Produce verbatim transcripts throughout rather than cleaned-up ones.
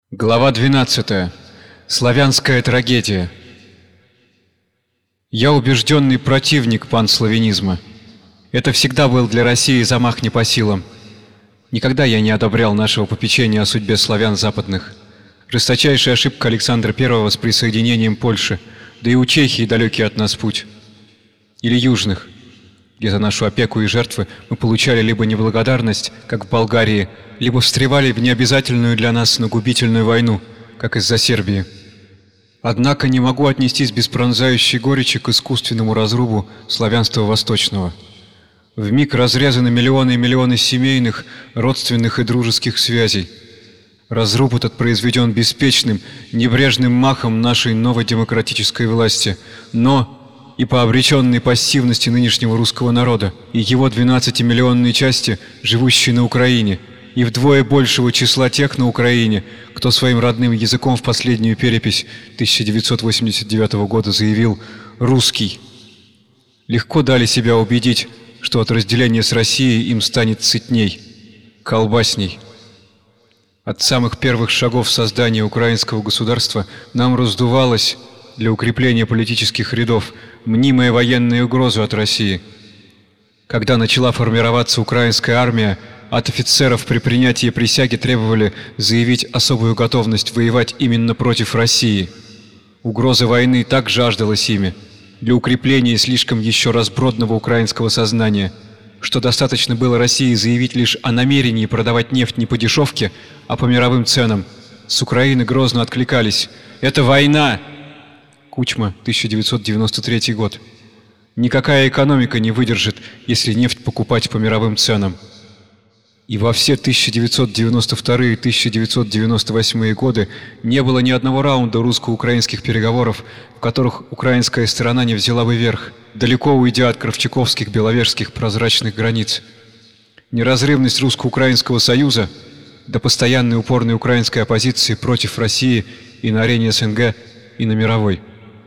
Глава двенадцатая. Славянская трагедия. Я убежденный противник панславянизма. Это всегда был для России замах не по силам. Никогда я не одобрял нашего попечения о судьбе славян западных. Жесточайшая ошибка Александра Первого с присоединением Польши, да и у Чехии далекий от нас путь. Или южных, где за нашу опеку и жертвы мы получали либо неблагодарность, как в Болгарии, либо встревали в необязательную для нас, но губительную войну, как из-за Сербии. Однако не могу отнестись без пронзающей горечи к искусственному разрубу славянства восточного. Вмиг разрезаны миллионы и миллионы семейных, родственных и дружеских связей. Разруб этот произведен беспечным, небрежным махом нашей новой демократической власти, но и по обреченной пассивности нынешнего русского народа и его двенадцатимиллионной части, живущей на Украине, и вдвое большего числа тех на Украине, кто своим родным языком в последнюю перепись тысяча девятьсот восемьдесят девятого года заявил «русский». Легко дали себя убедить, что от разделения с Россией им станет сытней, колбасней. От самых первых шагов создания украинского государства нам раздувалась для укрепления политических рядов мнимая военная угроза от России. Когда начала формироваться украинская армия, от офицеров при принятии присяги требовали заявить особую готовность воевать именно против России. Угроза войны так жаждалась ими, для укрепления слишком еще разбродного украинского сознания, что достаточно было России заявить лишь о намерении продавать нефть не по дешевке, а по мировым ценам. С Украины грозно откликались: «Это война!» Кучма, тысяча девятьсот девяносто третий год. Никакая экономика не выдержит, если нефть покупать по мировым ценам. И во все тысяча девятьсот девяносто вторые — тысяча девятьсот девяносто восьмые годы не было ни одного раунда русско-украинских переговоров, в которых украинская сторона не взяла бы верх, далеко уйдя от кравчуковских беловежских прозрачных границ. Неразрывность русско-украинского союза до постоянной упорной украинской оппозиции против России и на арене СНГ, и на мировой.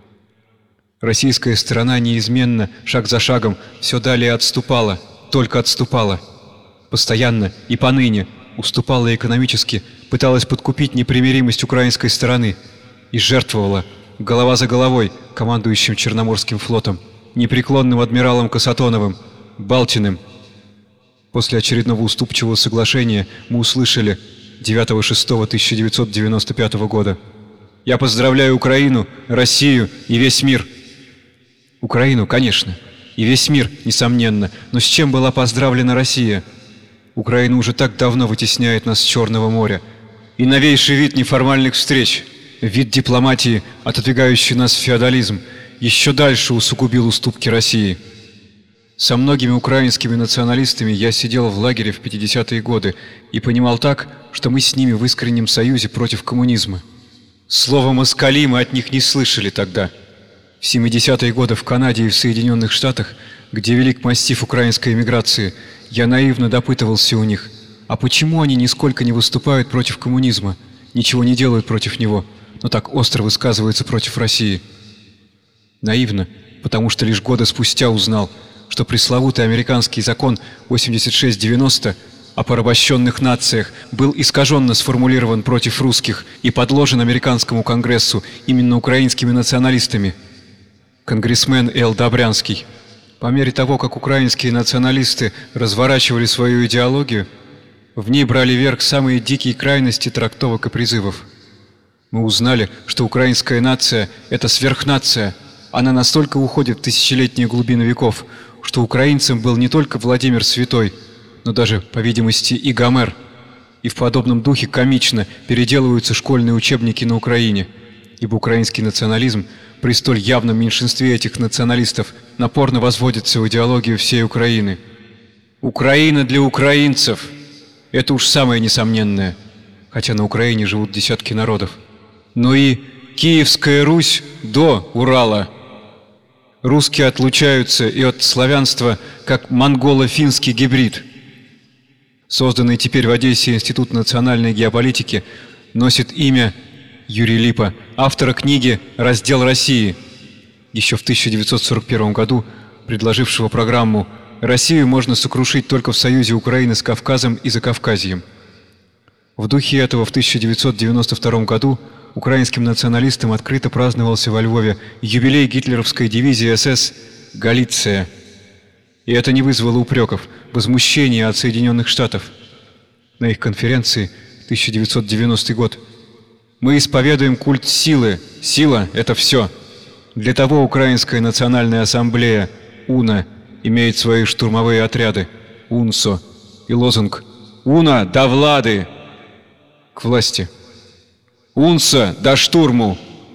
Российская сторона неизменно, шаг за шагом, все далее отступала, только отступала. Постоянно и поныне уступала экономически, пыталась подкупить непримиримость украинской стороны и жертвовала, голова за головой, командующим Черноморским флотом, непреклонным адмиралом Касатоновым, Балтиным. После очередного уступчивого соглашения мы услышали девятого шестого тысяча девятьсот девяносто пятого года: «Я поздравляю Украину, Россию и весь мир». Украину, конечно, и весь мир, несомненно, но с чем была поздравлена Россия? Украина уже так давно вытесняет нас с Черного моря. И новейший вид неформальных встреч, вид дипломатии, отодвигающий нас в феодализм, еще дальше усугубил уступки России. Со многими украинскими националистами я сидел в лагере в пятидесятые годы и понимал так, что мы с ними в искреннем союзе против коммунизма. Слово «москали» мы от них не слышали тогда. В семидесятые годы в Канаде и в Соединенных Штатах, где велик массив украинской эмиграции, я наивно допытывался у них, а почему они нисколько не выступают против коммунизма, ничего не делают против него, но так остро высказываются против России? Наивно, потому что лишь годы спустя узнал, что пресловутый американский закон восемьдесят шесть девяносто о порабощенных нациях был искаженно сформулирован против русских и подложен американскому конгрессу именно украинскими националистами. Конгрессмен Эл Добрянский. По мере того, как украинские националисты разворачивали свою идеологию, в ней брали верх самые дикие крайности трактовок и призывов. Мы узнали, что украинская нация – это сверхнация. Она настолько уходит в тысячелетние глубины веков, что украинцем был не только Владимир Святой, но даже, по видимости, и Гомер. И в подобном духе комично переделываются школьные учебники на Украине, ибо украинский национализм при столь явном меньшинстве этих националистов напорно возводится в идеологию всей Украины. Украина для украинцев – это уж самое несомненное, хотя на Украине живут десятки народов. Но и Киевская Русь до Урала. Русские отлучаются и от славянства, как монголо-финский гибрид. Созданный теперь в Одессе Институт национальной геополитики носит имя Юрий Липа, автора книги «Раздел России», еще в тысяча девятьсот сорок первом году предложившего программу «Россию можно сокрушить только в союзе Украины с Кавказом и Закавказьем». В духе этого в тысяча девятьсот девяносто втором году украинским националистам открыто праздновался во Львове юбилей гитлеровской дивизии СС «Галиция». И это не вызвало упреков, возмущения от Соединенных Штатов. На их конференции тысяча девятьсот девяностый год: «Мы исповедуем культ силы. Сила – это все. Для того Украинская национальная ассамблея УНА имеет свои штурмовые отряды УНСО и лозунг «УНА до влады!» К власти. «УНСО до штурму!»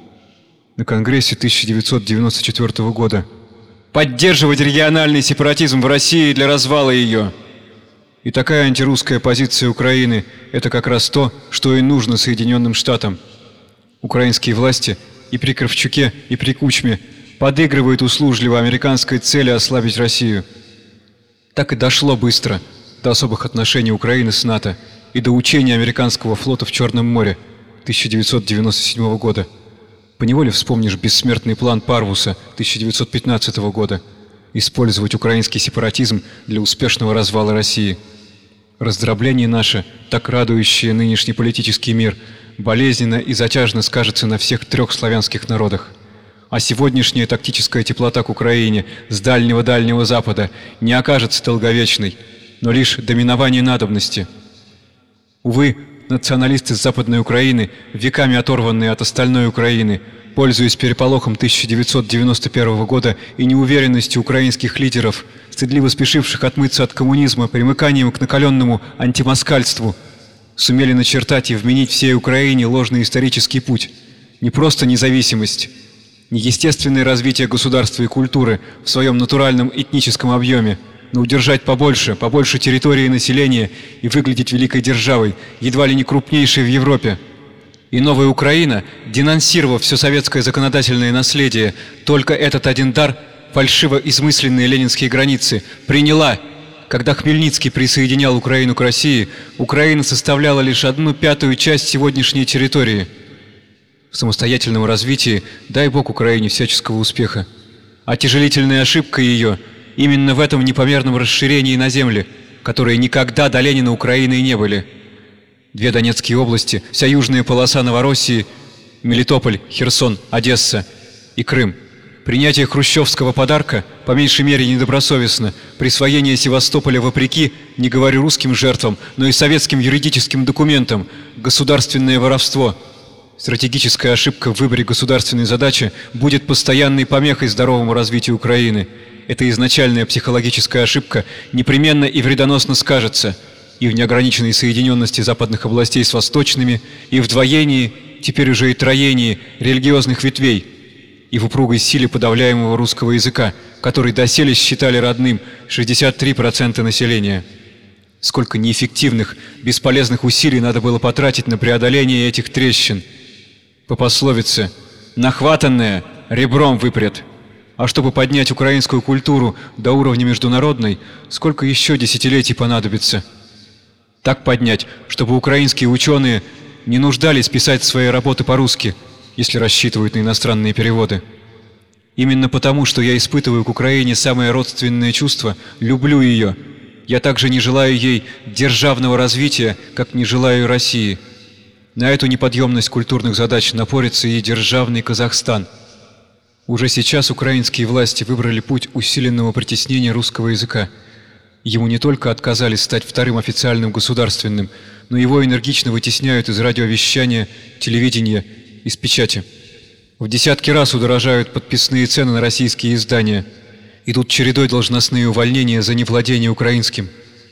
На Конгрессе тысяча девятьсот девяносто четвёртого года: «Поддерживать региональный сепаратизм в России для развала ее!» И такая антирусская позиция Украины – это как раз то, что и нужно Соединенным Штатам. Украинские власти и при Кравчуке, и при Кучме подыгрывают услужливо американской цели ослабить Россию. Так и дошло быстро до особых отношений Украины с НАТО и до учения американского флота в Черном море тысяча девятьсот девяносто седьмого года. Поневоле вспомнишь бессмертный план Парвуса тысяча девятьсот пятнадцатого года – использовать украинский сепаратизм для успешного развала России. Раздробление наше, так радующее нынешний политический мир, болезненно и затяжно скажется на всех трех славянских народах. А сегодняшняя тактическая теплота к Украине с дальнего-дальнего Запада не окажется долговечной, но лишь доминование надобности. Увы, националисты с Западной Украины, веками оторванные от остальной Украины, пользуясь переполохом тысяча девятьсот девяносто первого года и неуверенностью украинских лидеров, стыдливо спешивших отмыться от коммунизма примыканием к накаленному антимоскальству, сумели начертать и вменить всей Украине ложный исторический путь. Не просто независимость, не естественное развитие государства и культуры в своем натуральном этническом объеме, но удержать побольше, побольше территории и населения и выглядеть великой державой, едва ли не крупнейшей в Европе. И новая Украина, денонсировав все советское законодательное наследие, только этот один дар, фальшиво измысленные ленинские границы, приняла. Когда Хмельницкий присоединял Украину к России, Украина составляла лишь одну пятую часть сегодняшней территории. В самостоятельном развитии дай Бог Украине всяческого успеха. А тяжелительная ошибка ее именно в этом непомерном расширении на земли, которые никогда до Ленина Украины и не были. Две Донецкие области, вся южная полоса Новороссии, Мелитополь, Херсон, Одесса и Крым. Принятие хрущевского подарка, по меньшей мере недобросовестно, присвоение Севастополя вопреки, не говорю русским жертвам, но и советским юридическим документам, государственное воровство. Стратегическая ошибка в выборе государственной задачи будет постоянной помехой здоровому развитию Украины. Эта изначальная психологическая ошибка непременно и вредоносно скажется и в неограниченной соединенности западных областей с восточными, и в двоении, теперь уже и троении религиозных ветвей, и в упругой силе подавляемого русского языка, который доселе считали родным шестьдесят три процента населения. Сколько неэффективных, бесполезных усилий надо было потратить на преодоление этих трещин. По пословице «нахватанное ребром выпрет». А чтобы поднять украинскую культуру до уровня международной, сколько еще десятилетий понадобится? Так поднять, чтобы украинские ученые не нуждались писать свои работы по-русски, если рассчитывают на иностранные переводы. Именно потому, что я испытываю к Украине самое родственное чувство, люблю ее, я также не желаю ей державного развития, как не желаю России. На эту неподъемность культурных задач напорится и державный Казахстан. Уже сейчас украинские власти выбрали путь усиленного притеснения русского языка. Ему не только отказались стать вторым официальным государственным, но его энергично вытесняют из радиовещания, телевидения, из печати. В десятки раз удорожают подписные цены на российские издания. Идут чередой должностные увольнения за невладение украинским.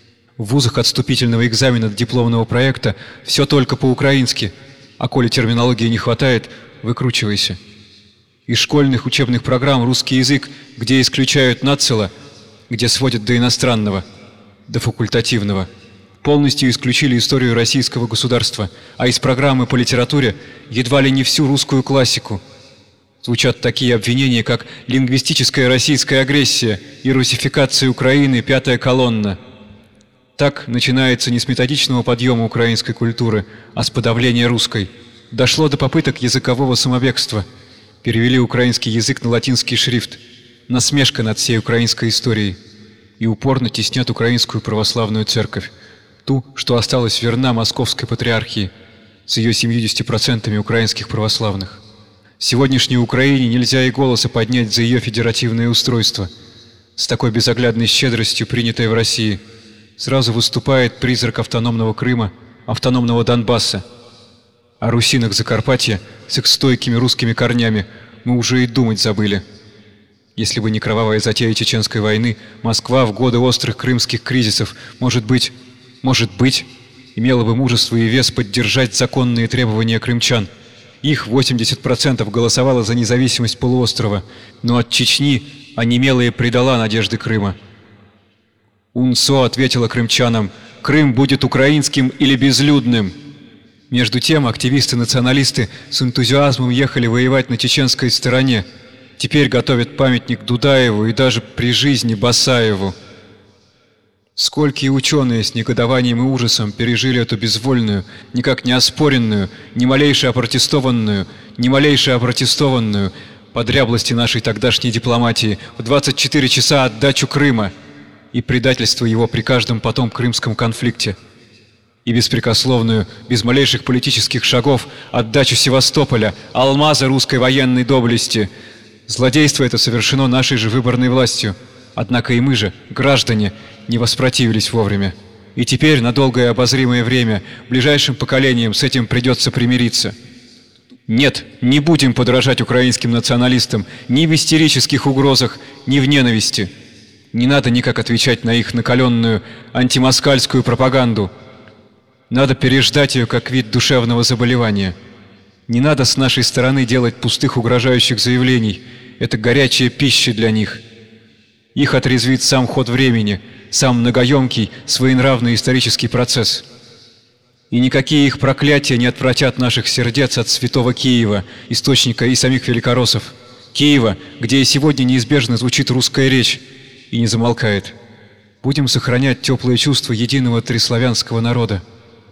В вузах отступительного экзамена до дипломного проекта все только по-украински, а коли терминологии не хватает, выкручивайся. Из школьных учебных программ русский язык, где исключают нацело, где сводят до иностранного, до факультативного. Полностью исключили историю российского государства, а из программы по литературе едва ли не всю русскую классику. Звучат такие обвинения, как лингвистическая российская агрессия и русификация Украины, пятая колонна. Так начинается не с методичного подъема украинской культуры, а с подавления русской. Дошло до попыток языкового самобегства. Перевели украинский язык на латинский шрифт. Насмешка над всей украинской историей. И упорно теснят украинскую православную церковь. ту, что осталась верна Московской Патриархии с ее семьюдесятью процентами украинских православных. Сегодняшней Украине нельзя и голоса поднять за ее федеративное устройство. С такой безоглядной щедростью, принятой в России, сразу выступает призрак автономного Крыма, автономного Донбасса. О русинах Закарпатья с их стойкими русскими корнями мы уже и думать забыли. Если бы не кровавая затея Чеченской войны, Москва в годы острых крымских кризисов, может быть, может быть, имела бы мужество и вес поддержать законные требования крымчан. Их восемьдесят процентов голосовало за независимость полуострова, но от Чечни онемела и предала надежды Крыма. УНСО ответила крымчанам: «Крым будет украинским или безлюдным». Между тем активисты-националисты с энтузиазмом ехали воевать на чеченской стороне. Теперь готовят памятник Дудаеву и даже при жизни Басаеву. Сколькие ученые с негодованием и ужасом пережили эту безвольную, никак не оспоренную, ни малейше опротестованную, ни малейше опротестованную по дряблости нашей тогдашней дипломатии в двадцать четыре часа отдачу Крыма и предательство его при каждом потом крымском конфликте, и беспрекословную, без малейших политических шагов, отдачу Севастополя, алмаза русской военной доблести. Злодейство это совершено нашей же выборной властью. Однако и мы же, граждане, не воспротивились вовремя. И теперь на долгое обозримое время ближайшим поколениям с этим придется примириться. Нет, не будем подражать украинским националистам ни в истерических угрозах, ни в ненависти. Не надо никак отвечать на их накаленную антимоскальскую пропаганду. Надо переждать ее как вид душевного заболевания. Не надо с нашей стороны делать пустых угрожающих заявлений. Это горячая пища для них. Их отрезвит сам ход времени, сам многоемкий, своенравный исторический процесс. И никакие их проклятия не отвратят наших сердец от святого Киева, источника и самих великороссов. Киева, где и сегодня неизбежно звучит русская речь и не замолкает. Будем сохранять теплые чувства единого триславянского народа.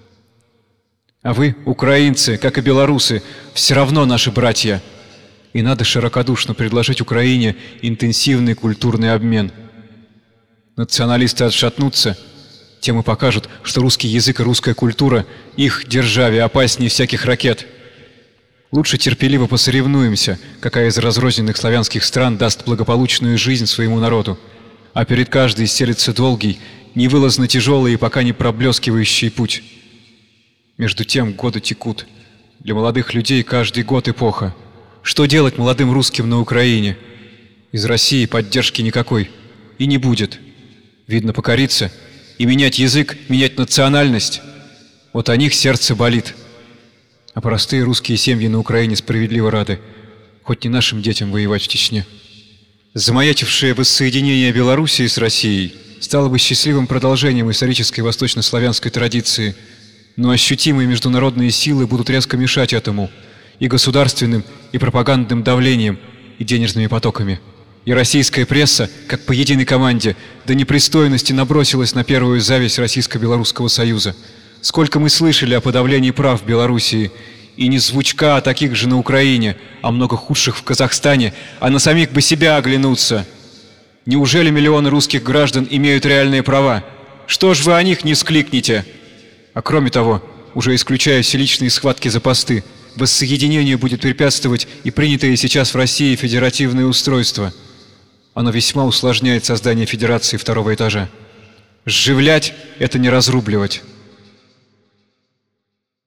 А вы, украинцы, как и белорусы, все равно наши братья. И надо широкодушно предложить Украине интенсивный культурный обмен. Националисты отшатнутся, тем и покажут, что русский язык и русская культура их державе опаснее всяких ракет. Лучше терпеливо посоревнуемся, какая из разрозненных славянских стран даст благополучную жизнь своему народу, а перед каждой стелется долгий, невылазно тяжелый и пока не проблескивающий путь. Между тем годы текут. Для молодых людей каждый год эпоха. Что делать молодым русским на Украине? Из России поддержки никакой. И не будет. Видно, покориться и менять язык, менять национальность. Вот о них сердце болит. А простые русские семьи на Украине справедливо рады. Хоть не нашим детям воевать в Чечне. Замаячившее воссоединение Белоруссии с Россией стало бы счастливым продолжением исторической восточнославянской традиции. Но ощутимые международные силы будут резко мешать этому и государственным, и пропагандным давлением, и денежными потоками. И российская пресса, как по единой команде, до непристойности набросилась на первую зависть Российско-Белорусского союза. Сколько мы слышали о подавлении прав в Белоруссии, и не звучка о таких же на Украине, а много худших в Казахстане, а на самих бы себя оглянуться. Неужели миллионы русских граждан имеют реальные права? Что ж вы о них не скликнете? А кроме того, уже исключая все личные схватки за посты, воссоединению будет препятствовать и принятое сейчас в России федеративное устройство. Оно весьма усложняет создание федерации второго этажа. Сживлять – это не разрубливать.